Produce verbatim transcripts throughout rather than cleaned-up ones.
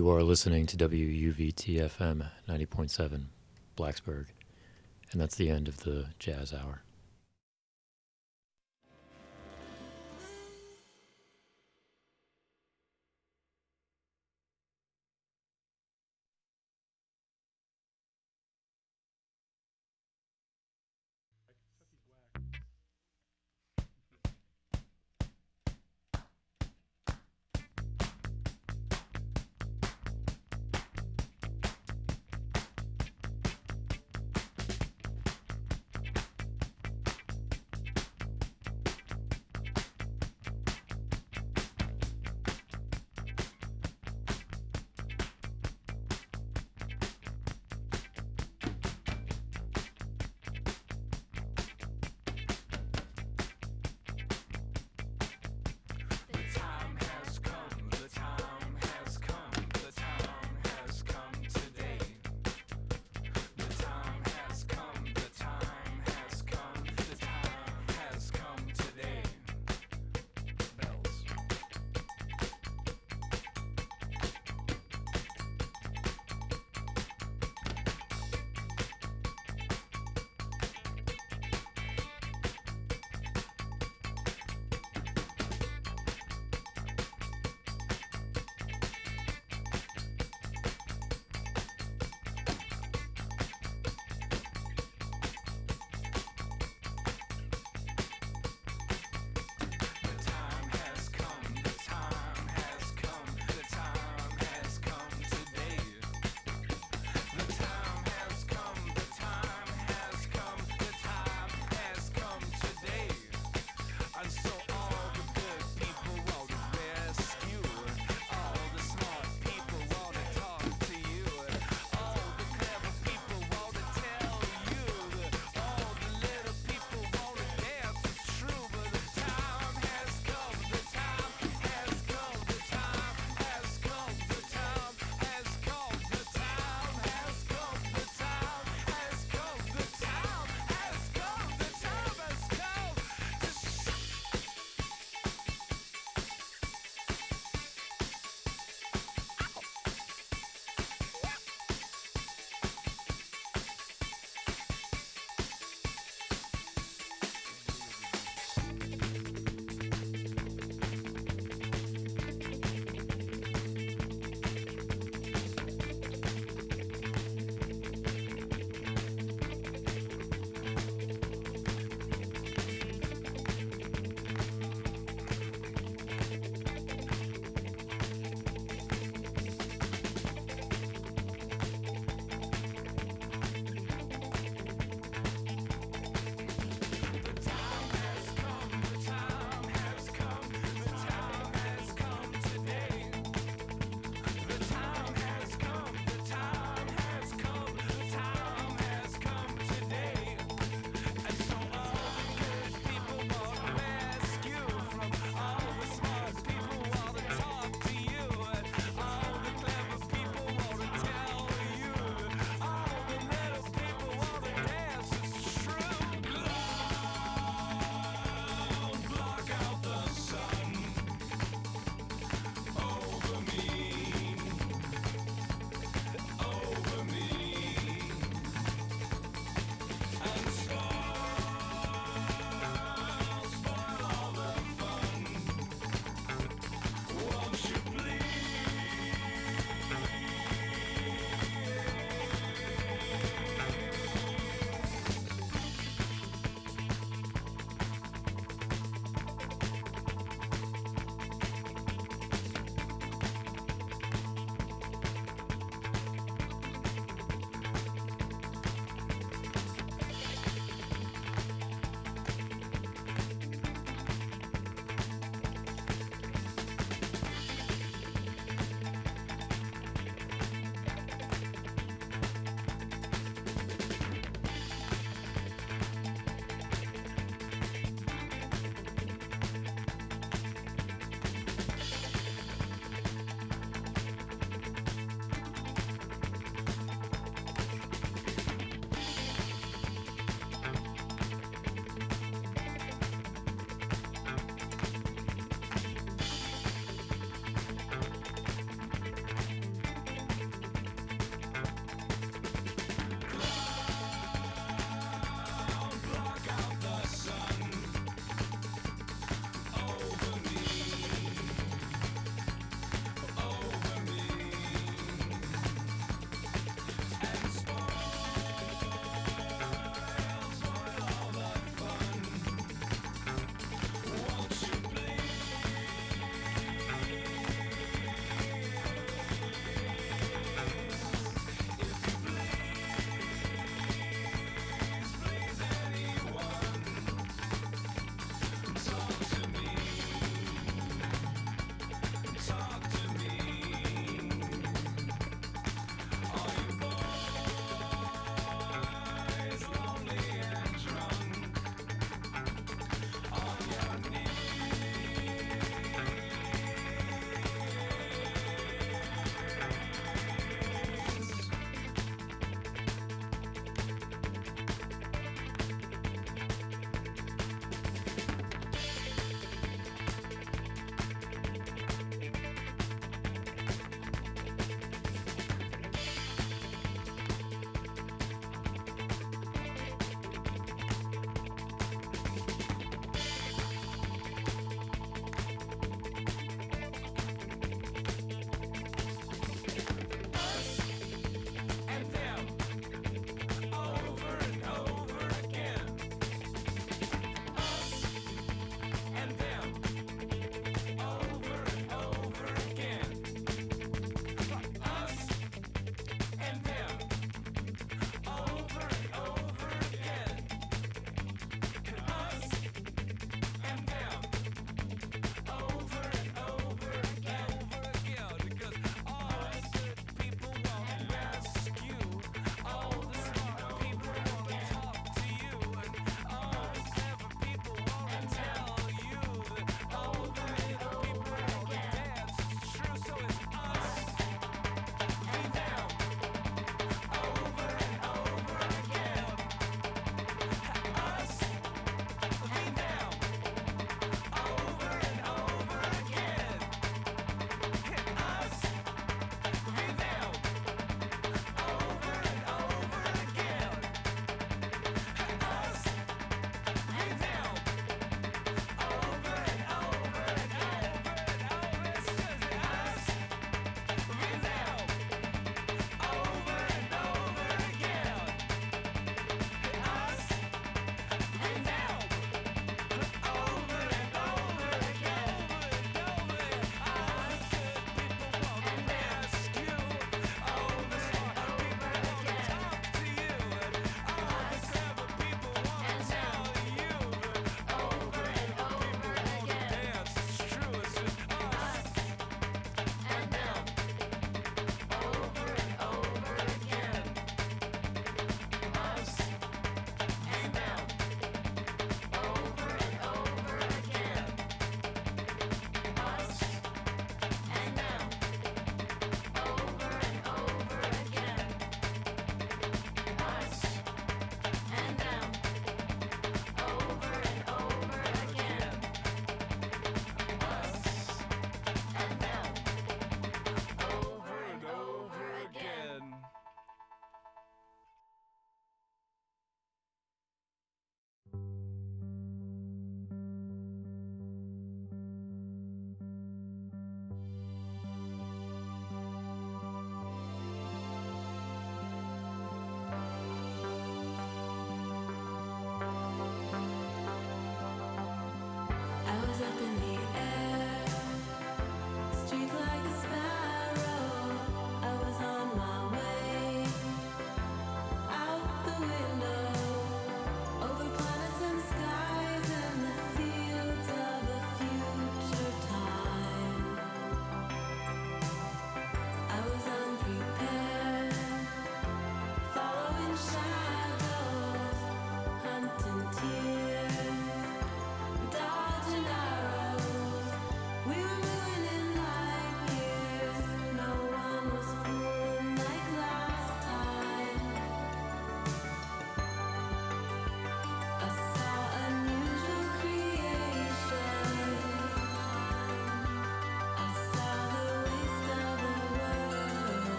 You are listening to W U V T F M ninety point seven, Blacksburg, and that's the end of the Jazz Hour.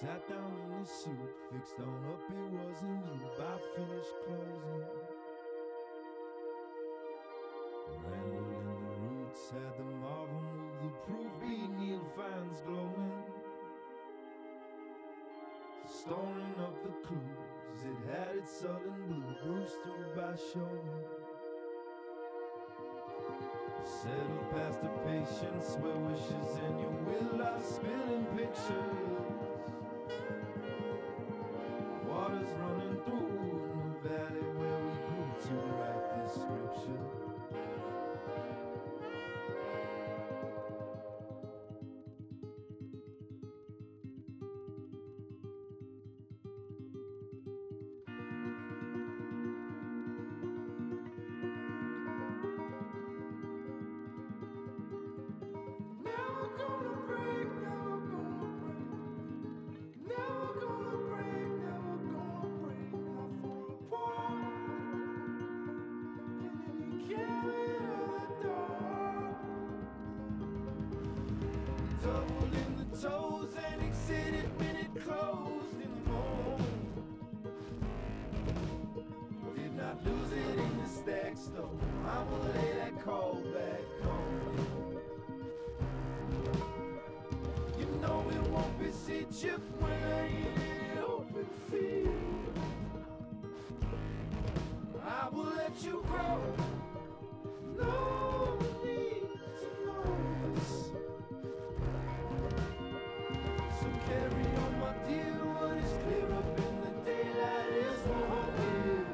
Sat down in his suit, fixed on up, it wasn't you. By finished closing, rambled in the roots, had the marvel move the proof beat Neil finds glowing. Storing up the clues, it had its sudden blue, bruised through by showing. Settled past the patience where wishes and your will are spilling pictures. Water's running through in the valley where we grew to write this scripture. I'ma lay that call back on you. You know it won't be sea chip when I ain't in an open field. I will let you grow. No need to know this. So carry on, my dear. What is clear up in the daylight is won't be.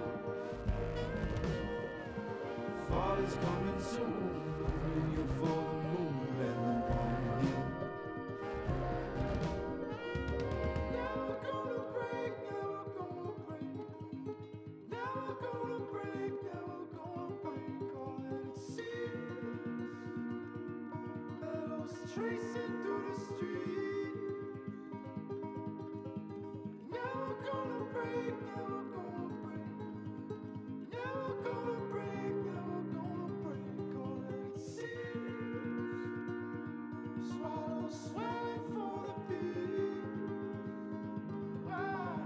Fall is coming soon, bring you for the moon and the morning hill. Never gonna break, never gonna break. Never gonna break, never gonna break. All that it seems, bellows tracing through the street. Never gonna break, never gonna break. Never gonna break, never gonna break. All that it seems, swallow swelling for the beat. Wow.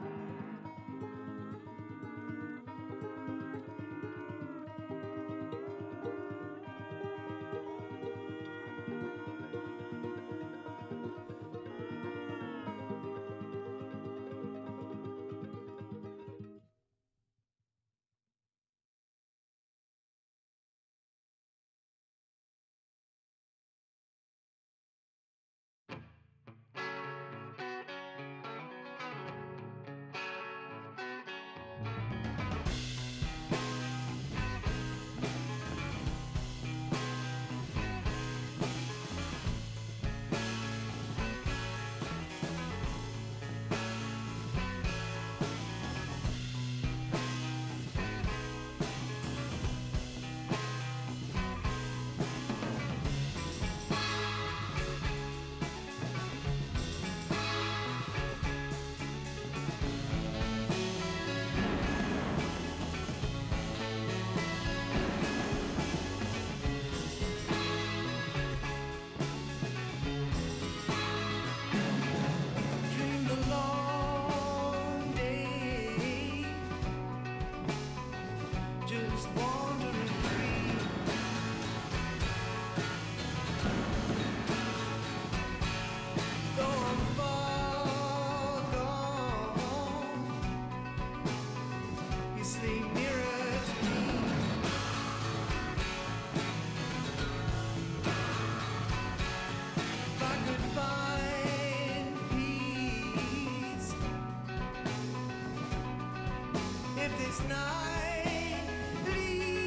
If this night leaves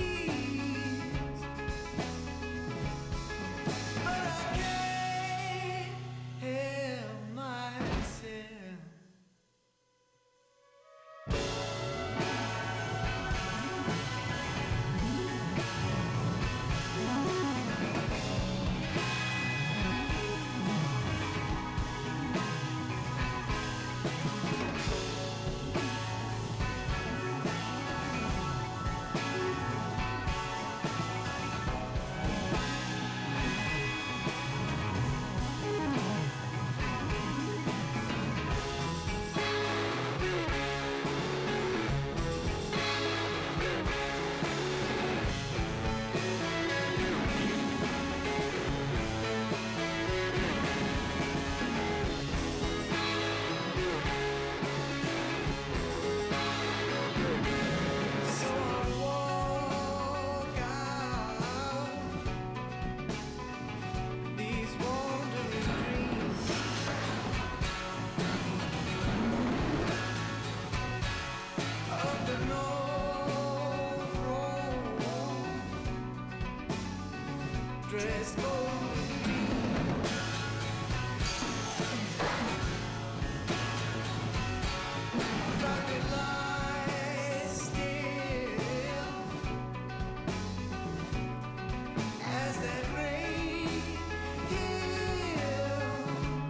dress code. Traffic lights still as that rain hill,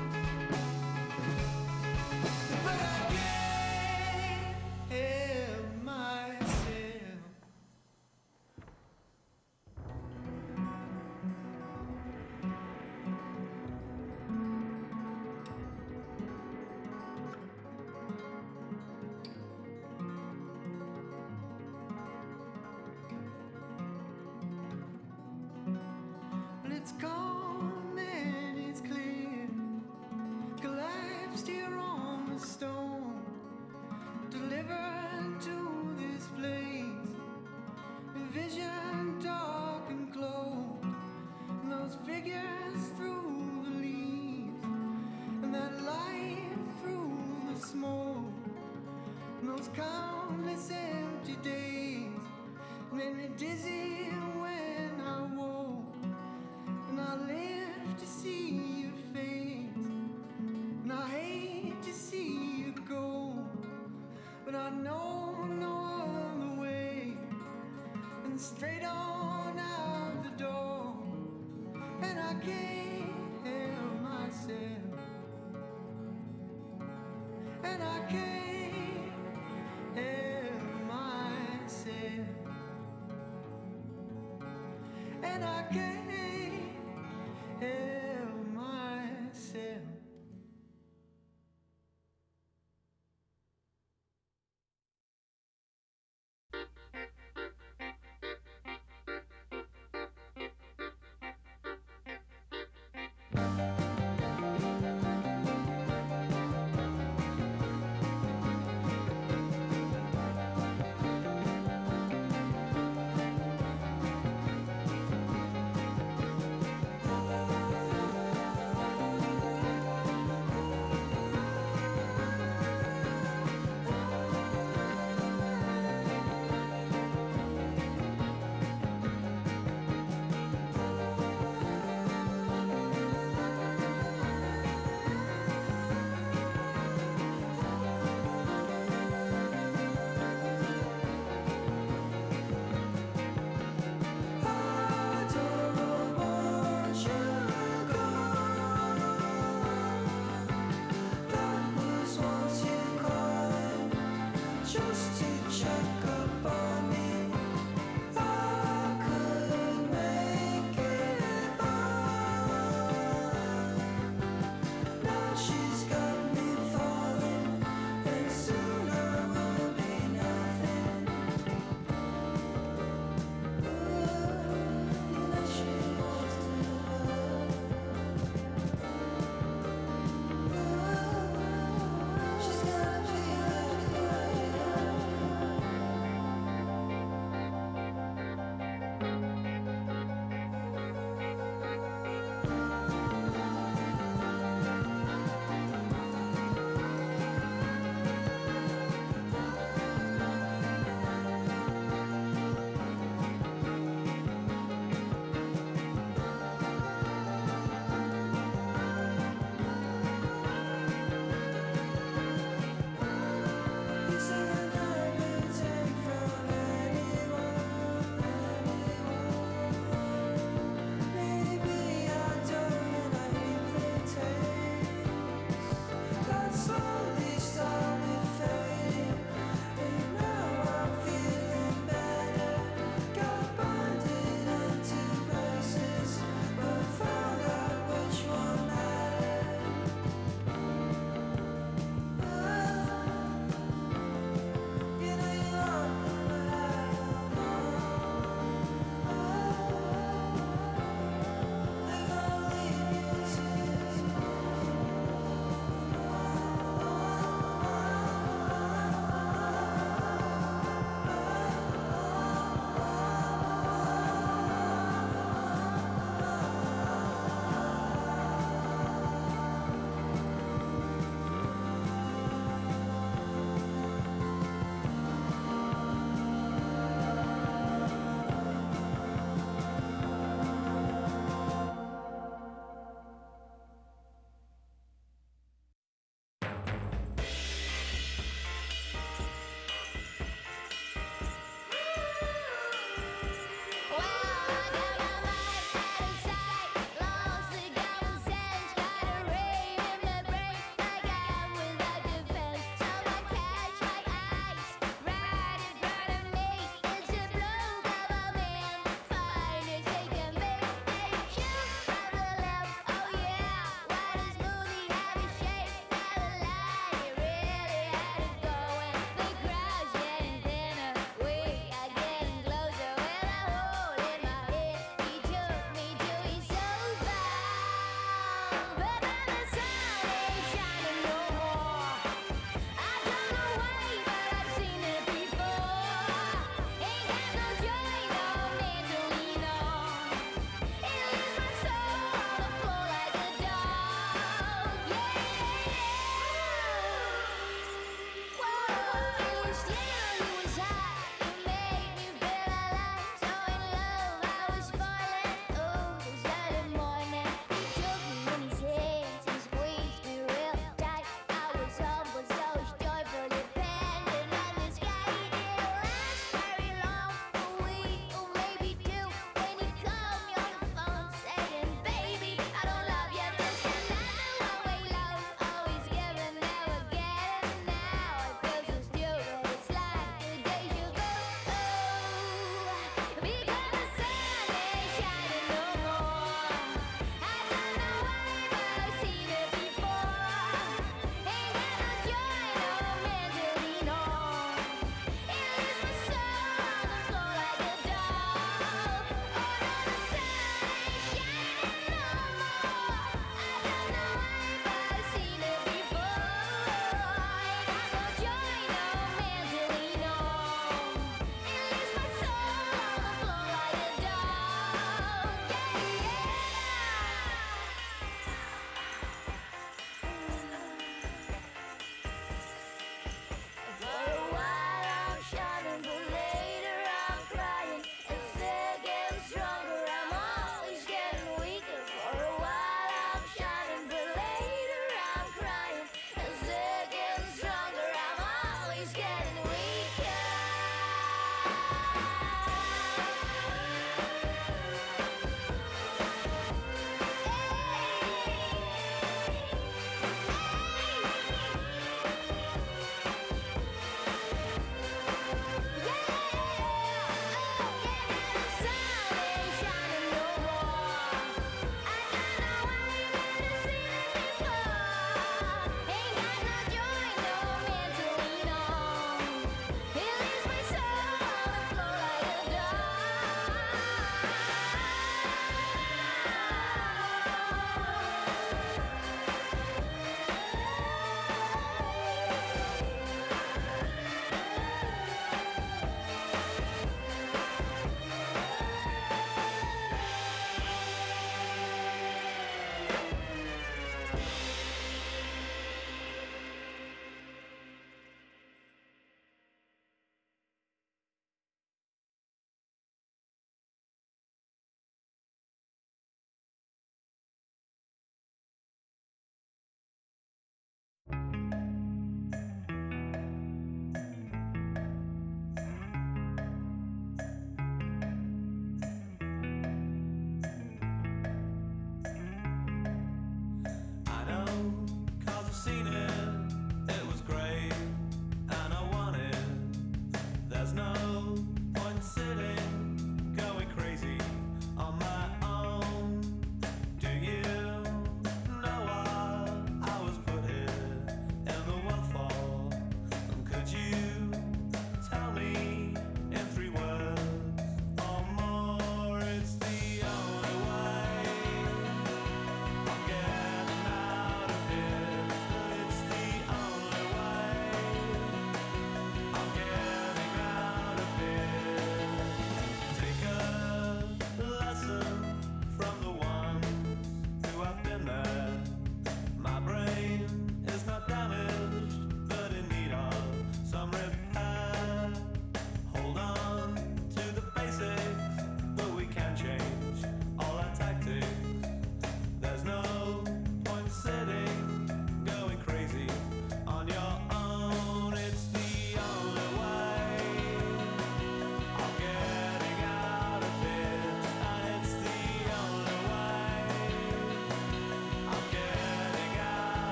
but I can't help myself. Well, it's calm and it's clear, collapsed here on the stone, delivered to this place, a vision dark and closed, and those figures through the leaves, and that light through the smoke, and those countless empty days made me dizzy when I woke. And I live to see your face, and I hate to see you go, but I know no other way, and straight on out the door, and I can't help myself, and I can't help myself, and I can't help myself.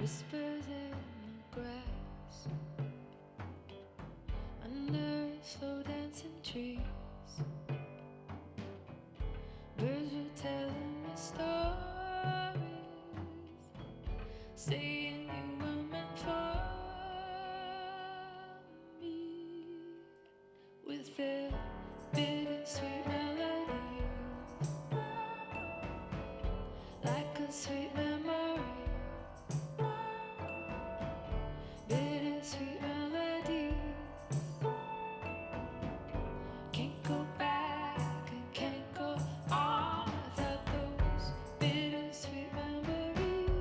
whispers in the grass, under slow dancing trees. Birds were telling me stories, saying you were meant for me, with their bittersweet melody, like a sweet memory. Bittersweet melody, can't go back and can't go on without those bittersweet memories.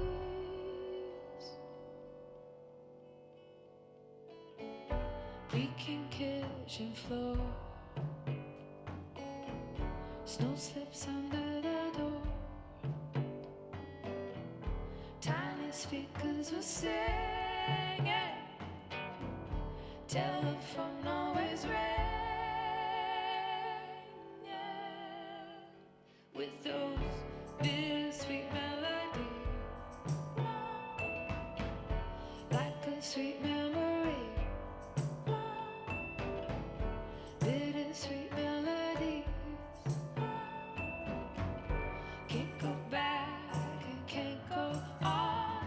Leaking kitchen floor, snow slips under the door, tiny speakers were singing, telephone always rang, with those bittersweet melodies, like a sweet memory. Bittersweet melodies, can't go back and can't go on.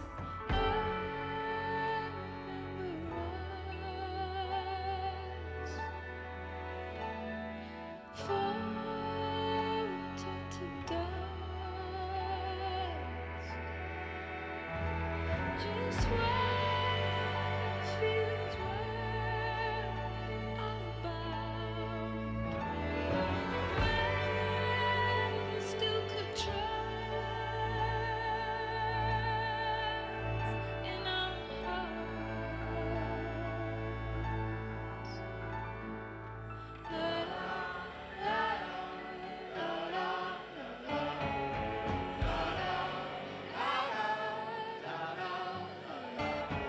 I remember us, for we turned to dust. Just what feelings were all about, when we still could trust in our hearts. La, la, la, la, la, la, la, la, la, la, la.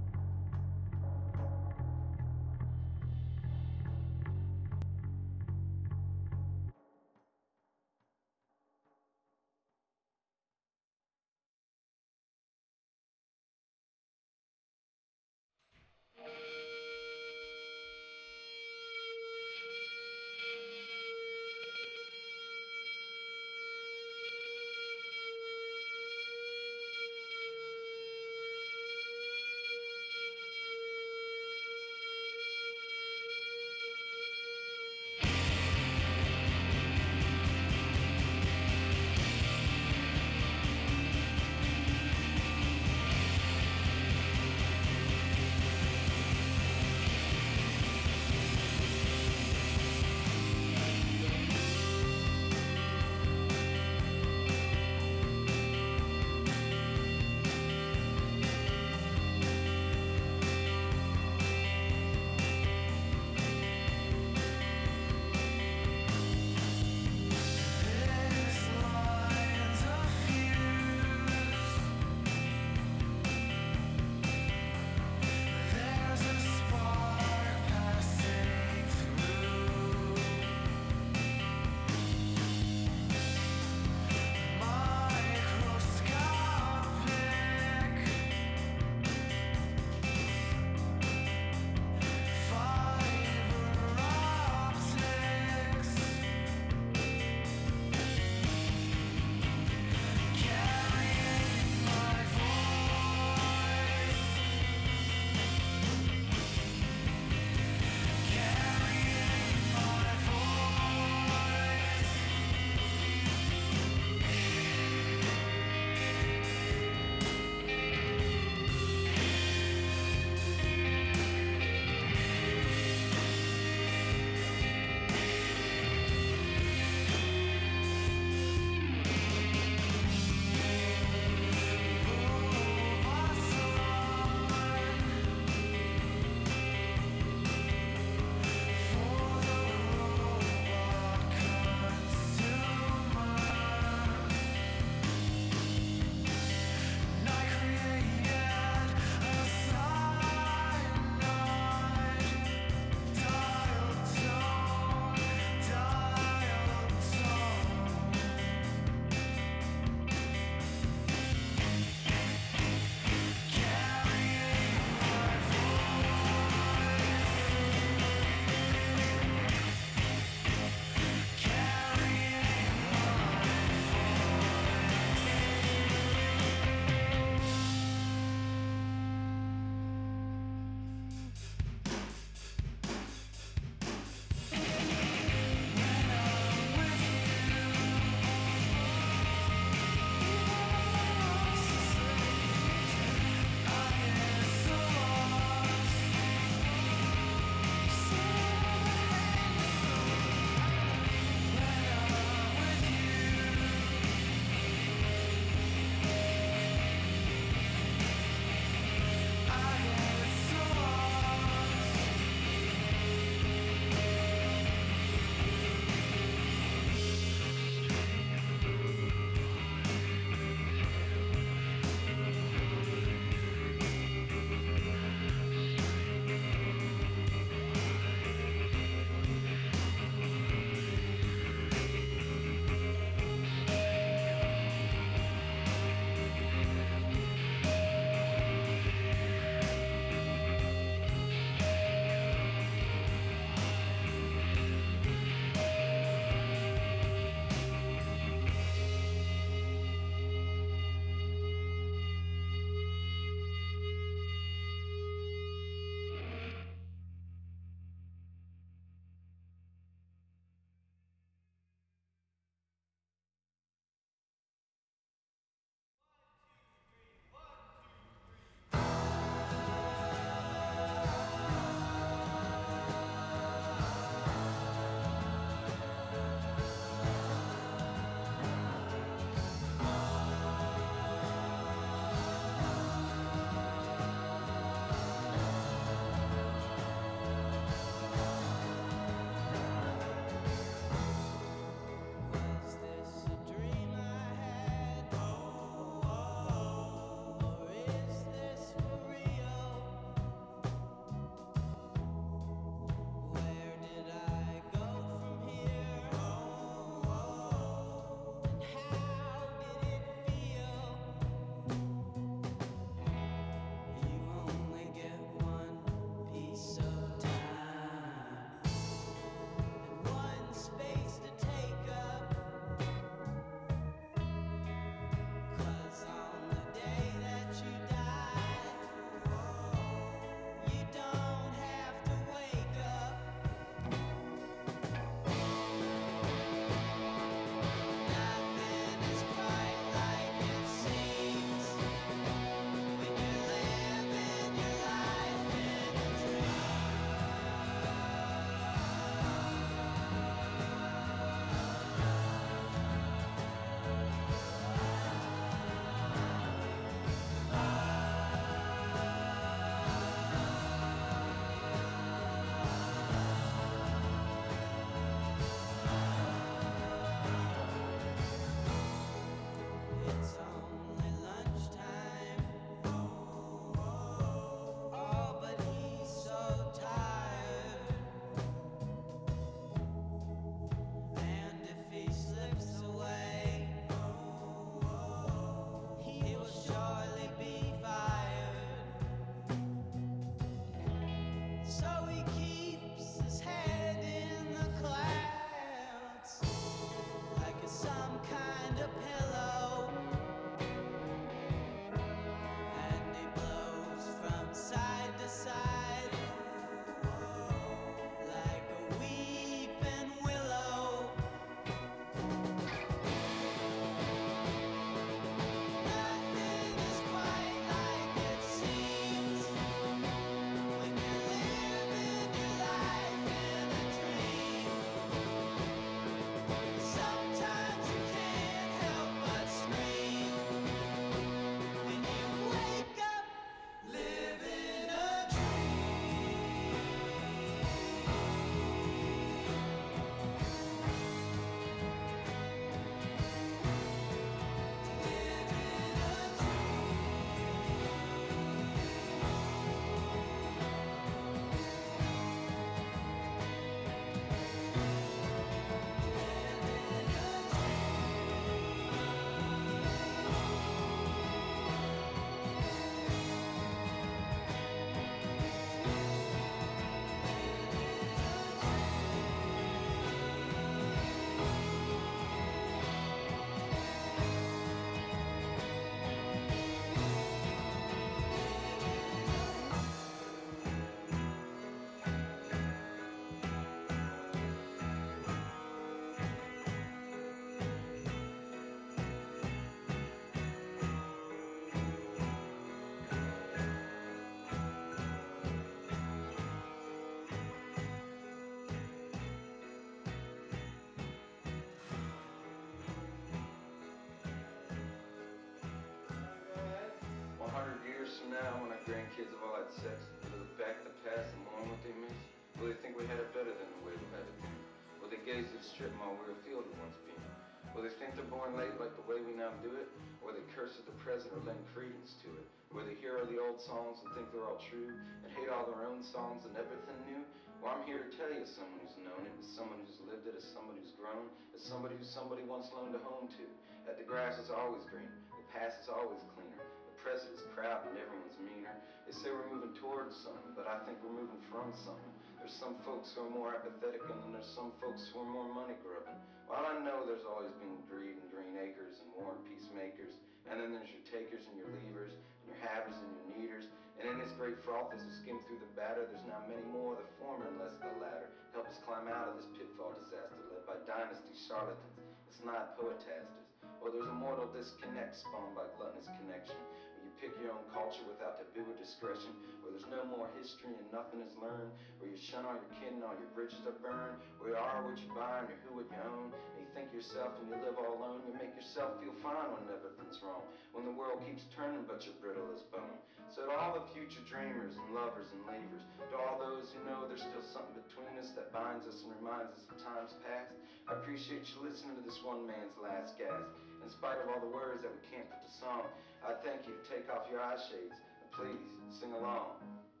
now when our grandkids have all had sex, will they look back at the past and mourn what they missed? Will they think we had it better than the way we had it been? Will they gaze at the strip mall where a field had once been? Will they think they're born late like the way we now do it? Or they curse at the present or lend credence to it? Will they hear all the old songs and think they're all true? And hate all their own songs and everything new? Well, I'm here to tell you, as someone who's known it, as someone who's lived it, as somebody who's grown, as somebody who somebody once loaned a home to, that the grass is always green, the past is always cleaner, the present is crowded and everyone's meaner. They say we're moving towards something, but I think we're moving from something. There's some folks who are more apathetic, and then there's some folks who are more money grubbing. Well, I know there's always been greed and green acres and war and peacemakers, and then there's your takers and your leavers, and your havers and your needers. And in this great froth as we skim through the batter, there's now many more of the former and less of the latter. Help us climb out of this pitfall disaster led by dynasty charlatans, it's not poetasters. Well, there's a mortal disconnect spawned by gluttonous connection, where you pick your own culture without taboo or discretion, where there's no more history and nothing is learned, where you shun all your kin and all your bridges are burned, where you are what you buy and you're who what you own, and you think yourself and you live all alone. You make yourself feel fine when everything's wrong, when the world keeps turning but you're brittle as bone. So to all the future dreamers and lovers and leavers, to all those who know there's still something between us that binds us and reminds us of times past, I appreciate you listening to this one man's last gasp. In spite of all the words that we can't put to song, I thank you to take off your eye shades and please sing along.